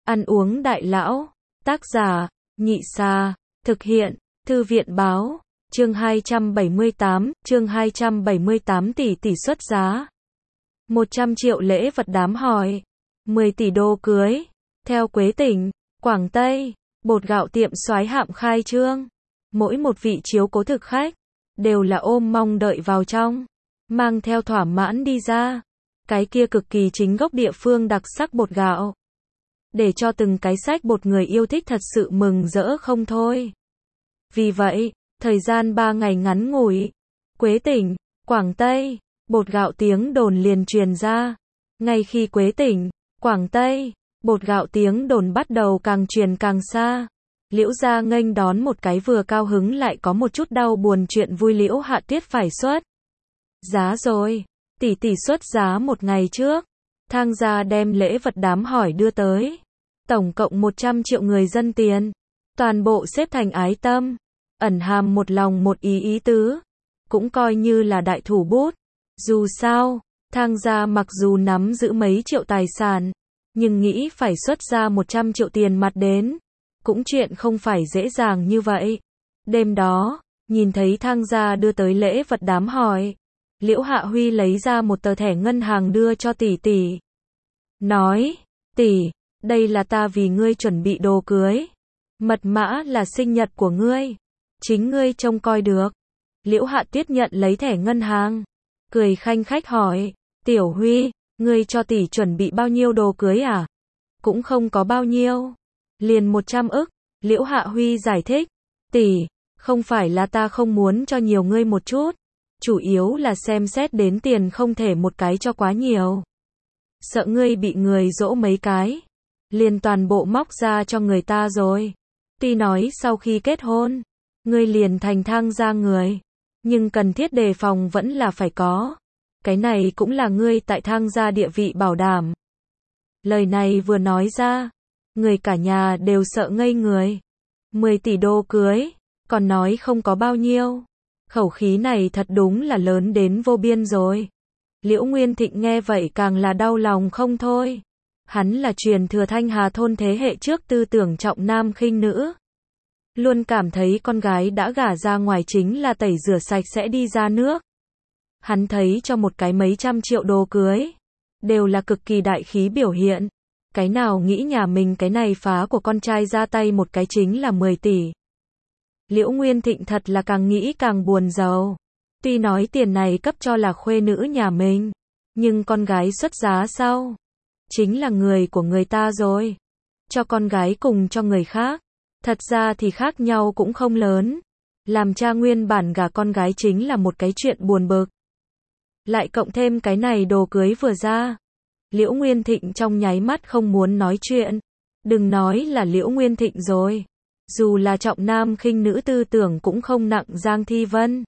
Ăn uống đại lão. Tác giả, Nhị Sa. Thực hiện, Thư viện báo. Chương 278 tỷ tỷ xuất giá. 100 triệu lễ vật đám hỏi. 10 tỷ đô cưới. Theo Quế Tỉnh, Quảng Tây, bột gạo tiệm soái hạm khai trương. Mỗi một vị chiếu cố thực khách, đều là ôm mong đợi vào trong. Mang theo thỏa mãn đi ra. Cái kia cực kỳ chính gốc địa phương đặc sắc bột gạo. Để cho từng cái sách bột người yêu thích thật sự mừng rỡ không thôi. Vì vậy, thời gian 3 ngày ngắn ngủi, Quế Tỉnh, Quảng Tây, bột gạo tiếng đồn liền truyền ra. Ngay khi Quế Tỉnh, Quảng Tây, bột gạo tiếng đồn bắt đầu càng truyền càng xa. Liễu gia nghênh đón một cái vừa cao hứng lại có một chút đau buồn chuyện vui. Liễu Hạ Tuyết phải xuất giá rồi. Tỷ tỷ xuất giá một ngày trước. Thang gia đem lễ vật đám hỏi đưa tới. Tổng cộng 100 triệu người dân tiền. Toàn bộ xếp thành ái tâm. Ẩn hàm một lòng một ý tứ. Cũng coi như là đại thủ bút. Dù sao, Thang gia mặc dù nắm giữ mấy triệu tài sản, nhưng nghĩ phải xuất ra 100 triệu tiền mặt đến. Cũng chuyện không phải dễ dàng như vậy. Đêm đó, nhìn thấy Thang gia đưa tới lễ vật đám hỏi. Liễu Hạ Huy lấy ra một tờ thẻ ngân hàng đưa cho tỷ tỷ. Nói, tỷ, đây là ta vì ngươi chuẩn bị đồ cưới. Mật mã là sinh nhật của ngươi. Chính ngươi trông coi được. Liễu Hạ Tuyết nhận lấy thẻ ngân hàng. Cười khanh khách hỏi, Tiểu Huy, ngươi cho tỷ chuẩn bị bao nhiêu đồ cưới à? Cũng không có bao nhiêu. Liền 100 ức. Liễu Hạ Huy giải thích. Tỷ, không phải là ta không muốn cho nhiều ngươi một chút. Chủ yếu là xem xét đến tiền không thể một cái cho quá nhiều. Sợ ngươi bị người dỗ mấy cái. Liền toàn bộ móc ra cho người ta rồi. Tuy nói sau khi kết hôn, ngươi liền thành Thang gia người. Nhưng cần thiết đề phòng vẫn là phải có. Cái này cũng là ngươi tại Thang gia địa vị bảo đảm. Lời này vừa nói ra, người cả nhà đều sợ ngây người. 10 tỷ đô cưới, còn nói không có bao nhiêu. Khẩu khí này thật đúng là lớn đến vô biên rồi. Liễu Nguyên Thịnh nghe vậy càng là đau lòng không thôi. Hắn là truyền thừa Thanh Hà thôn thế hệ trước tư tưởng trọng nam khinh nữ. Luôn cảm thấy con gái đã gả ra ngoài chính là tẩy rửa sạch sẽ đi ra nước. Hắn thấy cho một cái mấy trăm triệu đồ cưới, đều là cực kỳ đại khí biểu hiện. Cái nào nghĩ nhà mình cái này phá của con trai ra tay một cái chính là 10 tỷ. Liễu Nguyên Thịnh thật là càng nghĩ càng buồn rầu. Tuy nói tiền này cấp cho là khuê nữ nhà mình, nhưng con gái xuất giá sau, chính là người của người ta rồi. Cho con gái cùng cho người khác, thật ra thì khác nhau cũng không lớn. Làm cha nguyên bản gả con gái chính là một cái chuyện buồn bực. Lại cộng thêm cái này đồ cưới vừa ra. Liễu Nguyên Thịnh trong nháy mắt không muốn nói chuyện. Đừng nói là Liễu Nguyên Thịnh rồi. Dù là trọng nam khinh nữ tư tưởng cũng không nặng Giang Thi Vân.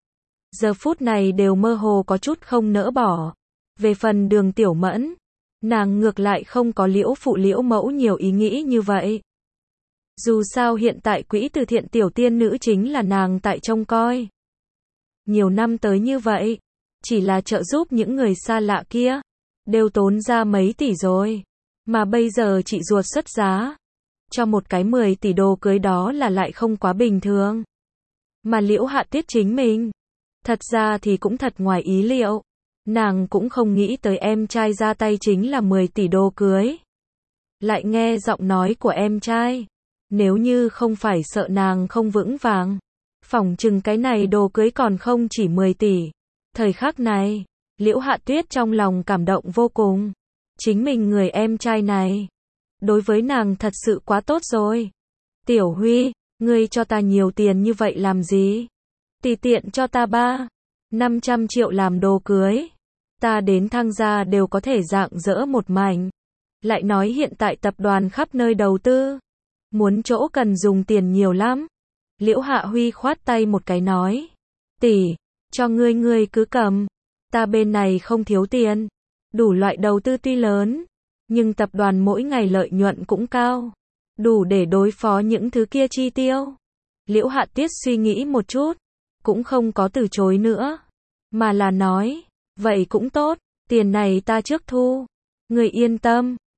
Giờ phút này đều mơ hồ có chút không nỡ bỏ. Về phần Đường Tiểu Mẫn, nàng ngược lại không có Liễu phụ Liễu mẫu nhiều ý nghĩ như vậy. Dù sao hiện tại quỹ từ thiện tiểu tiên nữ chính là nàng tại trông coi. Nhiều năm tới như vậy, chỉ là trợ giúp những người xa lạ kia, đều tốn ra mấy tỷ rồi. Mà bây giờ chị ruột xuất giá, cho một cái 10 tỷ đồ cưới đó là lại không quá bình thường. Mà Liễu Hạ Tuyết chính mình, thật ra thì cũng thật ngoài ý liệu. Nàng cũng không nghĩ tới em trai ra tay chính là 10 tỷ đô cưới. Lại nghe giọng nói của em trai. Nếu như không phải sợ nàng không vững vàng, phỏng chừng cái này đồ cưới còn không chỉ 10 tỷ. Thời khắc này, Liễu Hạ Tuyết trong lòng cảm động vô cùng. Chính mình người em trai này, đối với nàng thật sự quá tốt rồi. Tiểu Huy, ngươi cho ta nhiều tiền như vậy làm gì? Tùy tiện cho ta 500 triệu làm đồ cưới. Ta đến Thang gia đều có thể rạng rỡ một mảnh. Lại nói hiện tại tập đoàn khắp nơi đầu tư. Muốn chỗ cần dùng tiền nhiều lắm. Liễu Hạ Huy khoát tay một cái nói. Tỷ, cho ngươi cứ cầm. Ta bên này không thiếu tiền. Đủ loại đầu tư tuy lớn, nhưng tập đoàn mỗi ngày lợi nhuận cũng cao. Đủ để đối phó những thứ kia chi tiêu. Liễu Hạ Tuyết suy nghĩ một chút, cũng không có từ chối nữa. Mà là nói, vậy cũng tốt, tiền này ta trước thu. Ngươi yên tâm,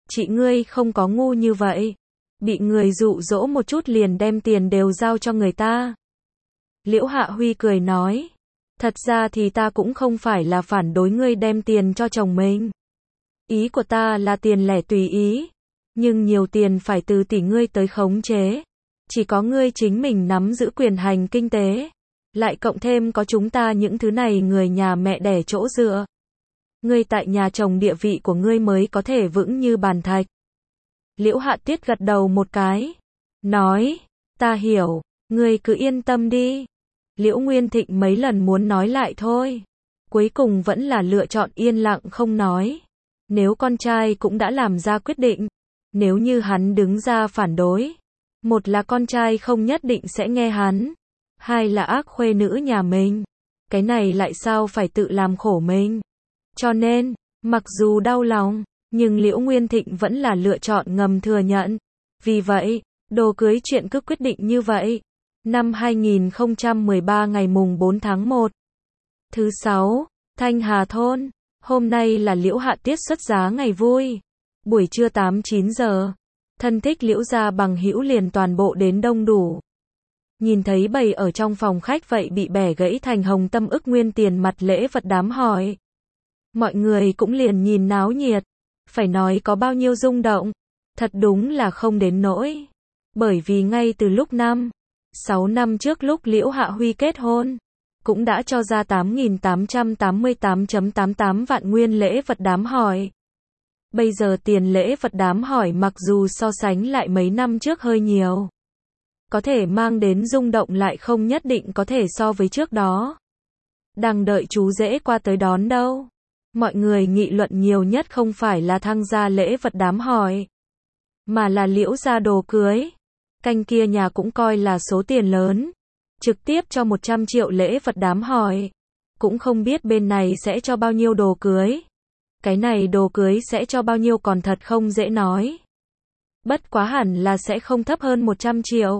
chị ngươi không có ngu như vậy. Bị người dụ dỗ một chút liền đem tiền đều giao cho người ta. Liễu Hạ Huy cười nói. Thật ra thì ta cũng không phải là phản đối ngươi đem tiền cho chồng mình. Ý của ta là tiền lẻ tùy ý. Nhưng nhiều tiền phải từ tỷ ngươi tới khống chế. Chỉ có ngươi chính mình nắm giữ quyền hành kinh tế. Lại cộng thêm có chúng ta những thứ này người nhà mẹ đẻ chỗ dựa. Ngươi tại nhà chồng địa vị của ngươi mới có thể vững như bàn thạch. Liễu Hạ Tiết gật đầu một cái. Nói, ta hiểu, ngươi cứ yên tâm đi. Liễu Nguyên Thịnh mấy lần muốn nói lại thôi. Cuối cùng vẫn là lựa chọn yên lặng không nói. Nếu con trai cũng đã làm ra quyết định. Nếu như hắn đứng ra phản đối. Một là con trai không nhất định sẽ nghe hắn. Hai là ác khuê nữ nhà mình. Cái này lại sao phải tự làm khổ mình. Cho nên, mặc dù đau lòng, nhưng Liễu Nguyên Thịnh vẫn là lựa chọn ngầm thừa nhận. Vì vậy, đồ cưới chuyện cứ quyết định như vậy. Năm 2013 ngày mùng 4 tháng 1. Thứ 6, Thanh Hà Thôn. Hôm nay là Liễu Hạ Tiết xuất giá ngày vui. Buổi trưa 8-9 giờ. Thân thích Liễu gia bằng hữu liền toàn bộ đến đông đủ. Nhìn thấy bầy ở trong phòng khách vậy bị bẻ gãy thành hồng tâm ức nguyên tiền mặt lễ vật đám hỏi. Mọi người cũng liền nhìn náo nhiệt. Phải nói có bao nhiêu rung động. Thật đúng là không đến nỗi. Bởi vì ngay từ lúc 6 năm trước lúc Liễu Hạ Huy kết hôn, cũng đã cho ra 8.888.88 vạn nguyên lễ vật đám hỏi. Bây giờ tiền lễ vật đám hỏi mặc dù so sánh lại mấy năm trước hơi nhiều. Có thể mang đến rung động lại không nhất định có thể so với trước đó. Đang đợi chú rể qua tới đón đâu. Mọi người nghị luận nhiều nhất không phải là thăng gia lễ vật đám hỏi, mà là Liễu gia đồ cưới. Canh kia nhà cũng coi là số tiền lớn. Trực tiếp cho 100 triệu lễ vật đám hỏi. Cũng không biết bên này sẽ cho bao nhiêu đồ cưới. Cái này đồ cưới sẽ cho bao nhiêu còn thật không dễ nói. Bất quá hẳn là sẽ không thấp hơn 100 triệu.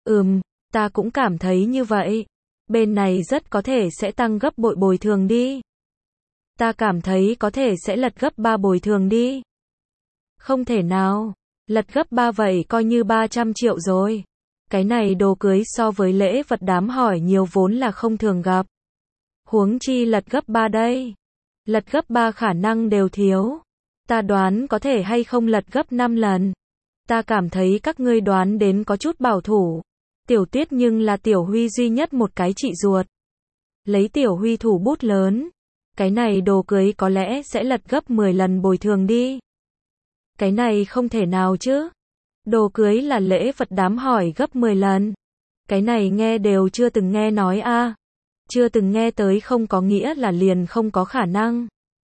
Ta cũng cảm thấy như vậy. Bên này rất có thể sẽ tăng gấp bội bồi thường đi. Ta cảm thấy có thể sẽ lật gấp 3 bồi thường đi. Không thể nào. Lật gấp 3 vậy coi như 300 triệu rồi. Cái này đồ cưới so với lễ vật đám hỏi nhiều vốn là không thường gặp. Huống chi lật gấp 3 đây. Lật gấp 3 khả năng đều thiếu. Ta đoán có thể hay không lật gấp 5 lần. Ta cảm thấy các ngươi đoán đến có chút bảo thủ. Tiểu Tuyết nhưng là Tiểu Huy duy nhất một cái chị ruột. Lấy Tiểu Huy thủ bút lớn. Cái này đồ cưới có lẽ sẽ lật gấp 10 lần bồi thường đi. Cái này không thể nào chứ. Đồ cưới là lễ vật đám hỏi gấp 10 lần. Cái này nghe đều chưa từng nghe nói a. Chưa từng nghe tới không có nghĩa là liền không có khả năng.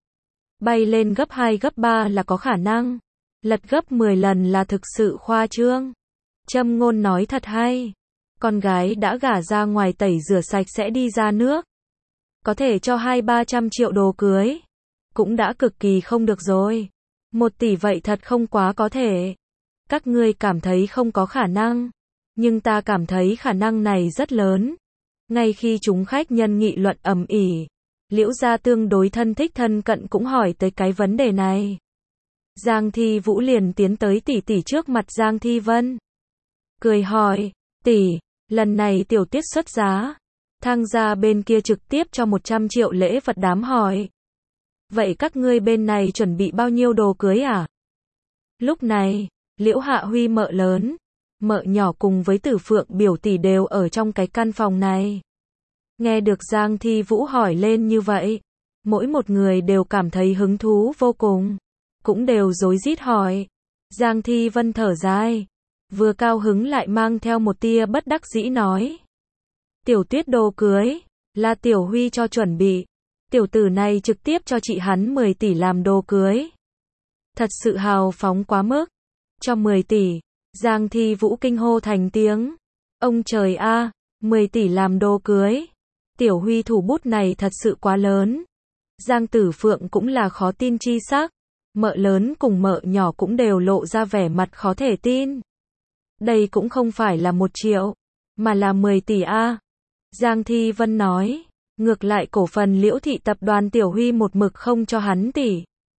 Bay lên gấp 2 gấp 3 là có khả năng. Lật gấp 10 lần là thực sự khoa trương. Châm ngôn nói thật hay. Con gái đã gả ra ngoài tẩy rửa sạch sẽ đi ra nước. Có thể cho 200-300 triệu đồ cưới. Cũng đã cực kỳ không được rồi. 1 tỷ vậy thật không quá có thể. Các ngươi cảm thấy không có khả năng. Nhưng ta cảm thấy khả năng này rất lớn. Ngay khi chúng khách nhân nghị luận ầm ĩ, Liễu gia tương đối thân thích thân cận cũng hỏi tới cái vấn đề này. Giang Thi Vũ liền tiến tới tỷ tỷ trước mặt Giang Thi Vân. Cười hỏi, tỷ, lần này Tiểu Tiết xuất giá. Thang gia bên kia trực tiếp cho 100 triệu lễ vật đám hỏi. Vậy các ngươi bên này chuẩn bị bao nhiêu đồ cưới à? Lúc này, Liễu Hạ Huy mợ lớn, mợ nhỏ cùng với Tử Phượng biểu tỷ đều ở trong cái căn phòng này. Nghe được Giang Thi Vũ hỏi lên như vậy, mỗi một người đều cảm thấy hứng thú vô cùng, cũng đều rối rít hỏi. Giang Thi Vân thở dài, vừa cao hứng lại mang theo một tia bất đắc dĩ nói. Tiểu Tuyết đồ cưới, là Tiểu Huy cho chuẩn bị. Tiểu tử này trực tiếp cho chị hắn 10 tỷ làm đồ cưới. Thật sự hào phóng quá mức. Cho 10 tỷ, Giang Thi Vũ kinh hô thành tiếng. Ông trời a, 10 tỷ làm đồ cưới. Tiểu Huy thủ bút này thật sự quá lớn. Giang Tử Phượng cũng là khó tin chi sắc. Mợ lớn cùng mợ nhỏ cũng đều lộ ra vẻ mặt khó thể tin. Đây cũng không phải là 1 triệu, mà là 10 tỷ a. Giang Thi Vân nói, ngược lại cổ phần Liễu thị tập đoàn Tiểu Huy một mực không cho hắn tỷ.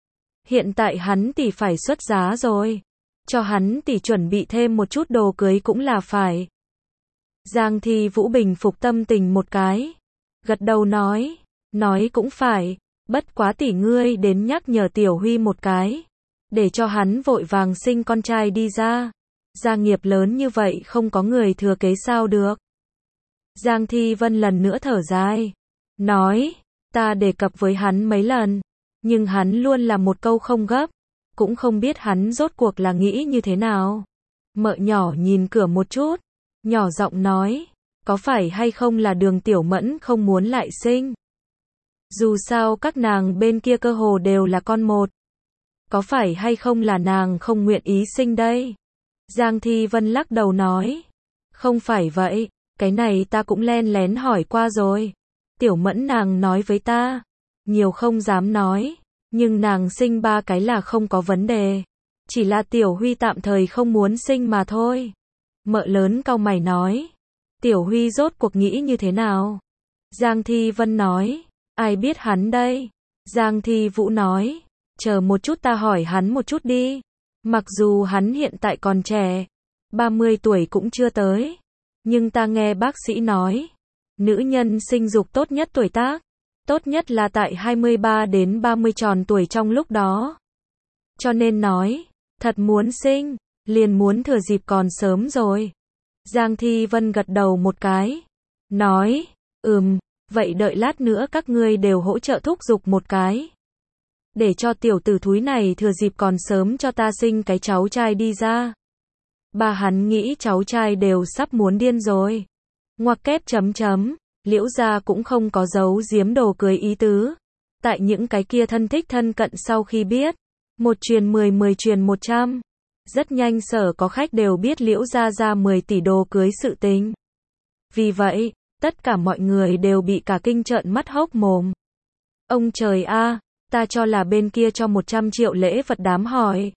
Hiện tại hắn tỷ phải xuất giá rồi. Cho hắn tỷ chuẩn bị thêm một chút đồ cưới cũng là phải. Giang Thi Vũ bình phục tâm tình một cái. Gật đầu nói cũng phải, bất quá tỷ ngươi đến nhắc nhở Tiểu Huy một cái. Để cho hắn vội vàng sinh con trai đi ra. Gia nghiệp lớn như vậy không có người thừa kế sao được. Giang Thi Vân lần nữa thở dài. Nói, ta đề cập với hắn mấy lần. Nhưng hắn luôn là một câu không gấp. Cũng không biết hắn rốt cuộc là nghĩ như thế nào. Mợ nhỏ nhìn cửa một chút. Nhỏ giọng nói, có phải hay không là Đường Tiểu Mẫn không muốn lại sinh? Dù sao các nàng bên kia cơ hồ đều là con một. Có phải hay không là nàng không nguyện ý sinh đây? Giang Thi Vân lắc đầu nói, không phải vậy, cái này ta cũng len lén hỏi qua rồi. Tiểu Mẫn nàng nói với ta, nhiều không dám nói, nhưng nàng sinh 3 cái là không có vấn đề. Chỉ là Tiểu Huy tạm thời không muốn sinh mà thôi. Mợ lớn cau mày nói, Tiểu Huy rốt cuộc nghĩ như thế nào? Giang Thi Vân nói, ai biết hắn đây? Giang Thi Vũ nói, chờ một chút ta hỏi hắn một chút đi. Mặc dù hắn hiện tại còn trẻ, 30 tuổi cũng chưa tới. Nhưng ta nghe bác sĩ nói, nữ nhân sinh dục tốt nhất tuổi tác, tốt nhất là tại 23 đến 30 tròn tuổi trong lúc đó. Cho nên nói, thật muốn sinh, liền muốn thừa dịp còn sớm rồi. Giang Thi Vân gật đầu một cái, nói, vậy đợi lát nữa các ngươi đều hỗ trợ thúc giục một cái. Để cho tiểu tử thúi này thừa dịp còn sớm cho ta sinh cái cháu trai đi ra. Bà hắn nghĩ cháu trai đều sắp muốn điên rồi. Ngoặc kép chấm chấm, Liễu gia cũng không có giấu giếm đồ cưới ý tứ. Tại những cái kia thân thích thân cận sau khi biết, 1 truyền 10, 10 truyền 100. Rất nhanh sở có khách đều biết Liễu gia ra 10 tỷ đồ cưới sự tình. Vì vậy, tất cả mọi người đều bị cả kinh trợn mắt hốc mồm. Ông trời a, ta cho là bên kia cho 100 triệu lễ vật đám hỏi.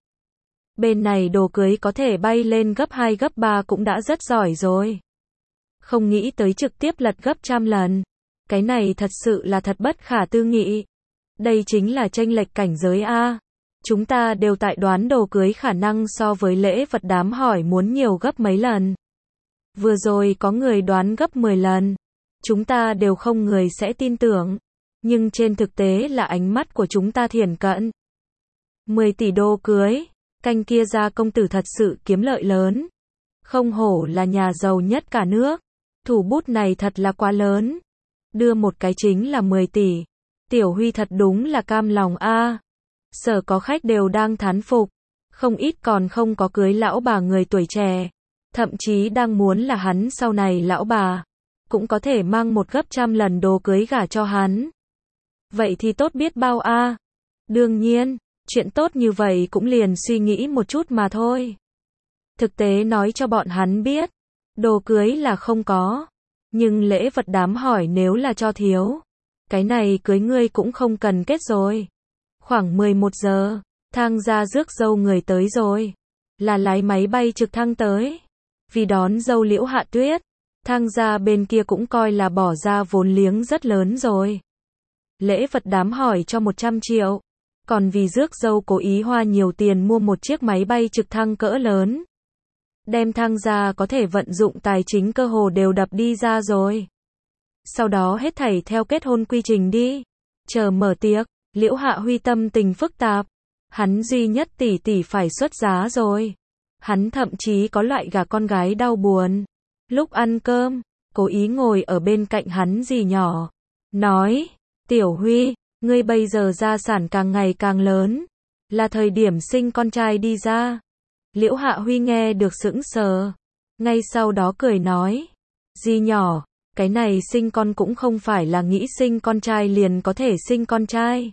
Bên này đồ cưới có thể bay lên gấp 2 gấp 3 cũng đã rất giỏi rồi. Không nghĩ tới trực tiếp lật gấp trăm lần. Cái này thật sự là thật bất khả tư nghị. Đây chính là chênh lệch cảnh giới a. Chúng ta đều tại đoán đồ cưới khả năng so với lễ vật đám hỏi muốn nhiều gấp mấy lần. Vừa rồi có người đoán gấp 10 lần. Chúng ta đều không người sẽ tin tưởng. Nhưng trên thực tế là ánh mắt của chúng ta thiển cận. 10 tỷ đô cưới, canh kia ra công tử thật sự kiếm lợi lớn. Không hổ là nhà giàu nhất cả nước. Thủ bút này thật là quá lớn. Đưa một cái chính là 10 tỷ. Tiểu Huy thật đúng là cam lòng a. Sở có khách đều đang thán phục. Không ít còn không có cưới lão bà người tuổi trẻ. Thậm chí đang muốn là hắn sau này lão bà. Cũng có thể mang một gấp trăm lần đồ cưới gả cho hắn. Vậy thì tốt biết bao a. Đương nhiên, chuyện tốt như vậy cũng liền suy nghĩ một chút mà thôi. Thực tế nói cho bọn hắn biết, đồ cưới là không có. Nhưng lễ vật đám hỏi nếu là cho thiếu. Cái này cưới ngươi cũng không cần kết rồi. Khoảng 11 giờ, thang gia rước dâu người tới rồi. Là lái máy bay trực thăng tới. Vì đón dâu Liễu Hạ Tuyết, thang gia bên kia cũng coi là bỏ ra vốn liếng rất lớn rồi. Lễ vật đám hỏi cho 100 triệu. Còn vì rước dâu cố ý hoa nhiều tiền mua một chiếc máy bay trực thăng cỡ lớn. Đem thang gia có thể vận dụng tài chính cơ hồ đều đập đi ra rồi. Sau đó hết thảy theo kết hôn quy trình đi. Chờ mở tiệc, Liễu Hạ Huy tâm tình phức tạp. Hắn duy nhất tỷ phải xuất giá rồi. Hắn thậm chí có loại gả con gái đau buồn. Lúc ăn cơm, cố ý ngồi ở bên cạnh hắn dì nhỏ. Nói, Tiểu Huy, ngươi bây giờ gia sản càng ngày càng lớn. Là thời điểm sinh con trai đi ra. Liễu Hạ Huy nghe được sững sờ. Ngay sau đó cười nói. Dì nhỏ, cái này sinh con cũng không phải là nghĩ sinh con trai liền có thể sinh con trai.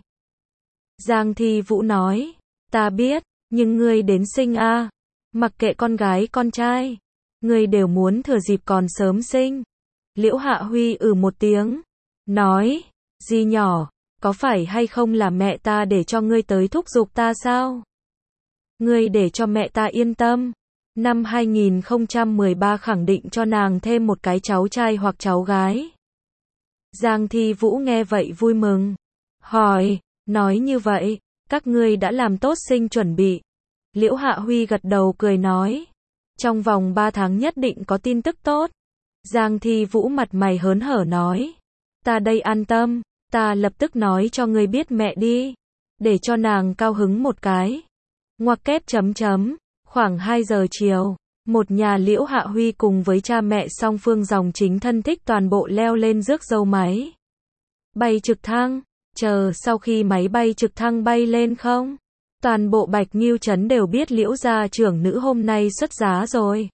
Giang Thi Vũ nói. Ta biết, nhưng ngươi đến sinh a. Mặc kệ con gái con trai. Ngươi đều muốn thừa dịp còn sớm sinh. Liễu Hạ Huy một tiếng. Nói. Dì nhỏ, có phải hay không là mẹ ta để cho ngươi tới thúc giục ta sao? Ngươi để cho mẹ ta yên tâm. Năm 2013 khẳng định cho nàng thêm một cái cháu trai hoặc cháu gái. Giang Thi Vũ nghe vậy vui mừng. Hỏi, nói như vậy, Các ngươi đã làm tốt sinh chuẩn bị. Liễu Hạ Huy gật đầu cười nói. Trong vòng 3 tháng nhất định có tin tức tốt. Giang Thi Vũ mặt mày hớn hở nói. Ta đây an tâm, ta lập tức nói cho ngươi biết mẹ đi. Để cho nàng cao hứng một cái. Ngoặc kép . Khoảng 2 giờ chiều, một nhà Liễu Hạ Huy cùng với cha mẹ song phương dòng chính thân thích toàn bộ leo lên rước dâu máy bay trực thăng. Chờ sau khi máy bay trực thăng bay lên không, toàn bộ Bạch Nghiêu trấn đều biết Liễu gia trưởng nữ hôm nay xuất giá rồi.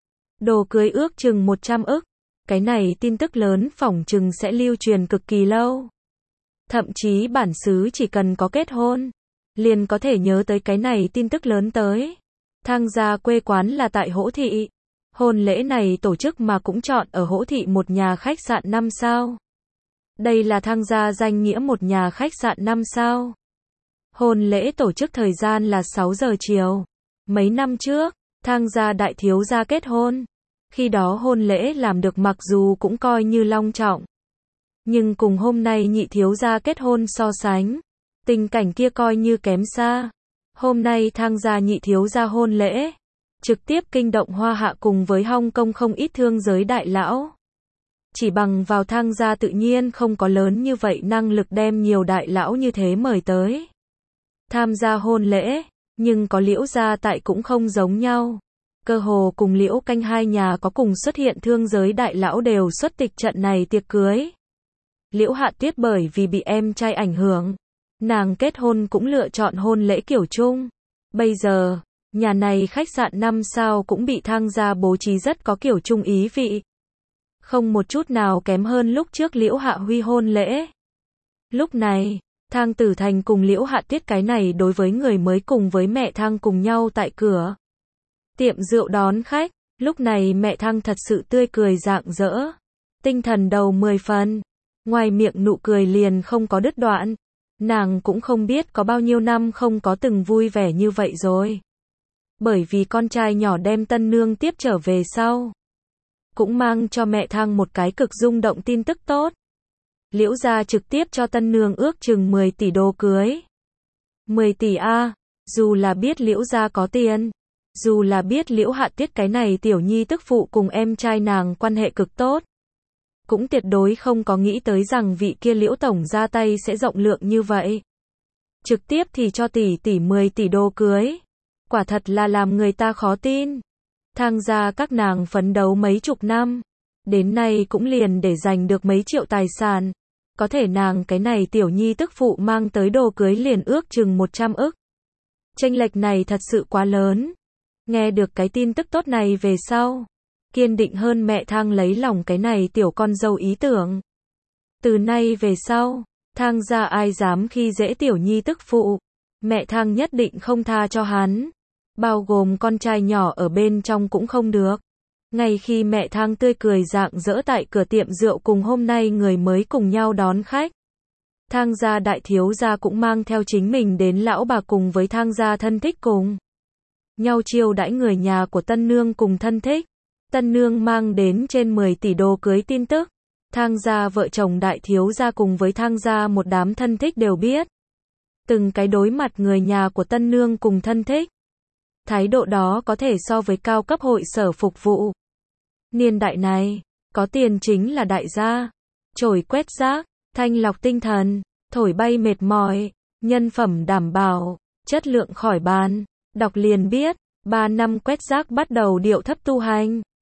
Đồ cưới ước chừng 100 ức. Cái này tin tức lớn phỏng chừng sẽ lưu truyền cực kỳ lâu. Thậm chí bản xứ chỉ cần có kết hôn, liền có thể nhớ tới cái này tin tức lớn tới. Thang gia quê quán là tại Hỗ Thị. Hôn lễ này tổ chức mà cũng chọn ở Hỗ Thị một nhà khách sạn 5 sao. Đây là Thang gia danh nghĩa một nhà khách sạn 5 sao. Hôn lễ tổ chức thời gian là 6 giờ chiều. Mấy năm trước, Thang gia đại thiếu gia kết hôn. Khi đó hôn lễ làm được mặc dù cũng coi như long trọng. Nhưng cùng hôm nay nhị thiếu gia kết hôn so sánh, tình cảnh kia coi như kém xa. Hôm nay Thang gia nhị thiếu gia hôn lễ, trực tiếp kinh động Hoa Hạ cùng với Hong Kong không ít thương giới đại lão. Chỉ bằng vào Thang gia tự nhiên không có lớn như vậy năng lực đem nhiều đại lão như thế mời tới tham gia hôn lễ, nhưng có Liễu gia tại cũng không giống nhau. Cơ hồ cùng Liễu Canh hai nhà có cùng xuất hiện thương giới đại lão đều xuất tịch trận này tiệc cưới. Liễu Hạ Tuyết bởi vì bị em trai ảnh hưởng, nàng kết hôn cũng lựa chọn hôn lễ kiểu chung. Bây giờ, nhà này khách sạn 5 sao cũng bị Thang gia bố trí rất có kiểu chung ý vị. Không một chút nào kém hơn lúc trước Liễu Hạ Huy hôn lễ. Lúc này, Thang Tử Thành cùng Liễu Hạ Tuyết cái này đối với người mới cùng với mẹ Thang cùng nhau tại cửa tiệm rượu đón khách. Lúc này mẹ Thang thật sự tươi cười rạng rỡ, tinh thần đầu 10 phần, ngoài miệng nụ cười liền không có đứt đoạn. Nàng cũng không biết có bao nhiêu năm không có từng vui vẻ như vậy rồi. Bởi vì con trai nhỏ đem tân nương tiếp trở về sau, cũng mang cho mẹ Thang một cái cực rung động tin tức tốt. Liễu gia trực tiếp cho tân nương ước chừng 10 tỷ đô cưới. 10 tỷ a, dù là biết Liễu gia có tiền, dù là biết Liễu Hạ Tuyết cái này tiểu nhi tức phụ cùng em trai nàng quan hệ cực tốt, cũng tuyệt đối không có nghĩ tới rằng vị kia Liễu tổng ra tay sẽ rộng lượng như vậy. Trực tiếp thì cho tỷ 10 tỷ đô cưới. Quả thật là làm người ta khó tin. Thang gia các nàng phấn đấu mấy chục năm, đến nay cũng liền để giành được mấy triệu tài sản. Có thể nàng cái này tiểu nhi tức phụ mang tới đồ cưới liền ước chừng 100 ức. Chênh lệch này thật sự quá lớn. Nghe được cái tin tức tốt này về sau, kiên định hơn mẹ Thang lấy lòng cái này tiểu con dâu ý tưởng. Từ nay về sau, Thang gia ai dám khi dễ tiểu nhi tức phụ, mẹ Thang nhất định không tha cho hắn. Bao gồm con trai nhỏ ở bên trong cũng không được. Ngay khi mẹ Thang tươi cười rạng rỡ tại cửa tiệm rượu cùng hôm nay người mới cùng nhau đón khách, Thang gia đại thiếu gia cũng mang theo chính mình đến lão bà cùng với Thang gia thân thích cùng nhau chiêu đãi người nhà của tân nương cùng thân thích. Tân nương mang đến trên 10 tỷ đô cưới tin tức, Thang gia vợ chồng đại thiếu gia cùng với Thang gia một đám thân thích đều biết. Từng cái đối mặt người nhà của tân nương cùng thân thích, thái độ đó có thể so với cao cấp hội sở phục vụ. Niên đại này, có tiền chính là đại gia. Chổi quét rác, thanh lọc tinh thần, thổi bay mệt mỏi, nhân phẩm đảm bảo, chất lượng khỏi bàn. Đọc liền biết, 3 năm quét rác bắt đầu điệu thấp tu hành.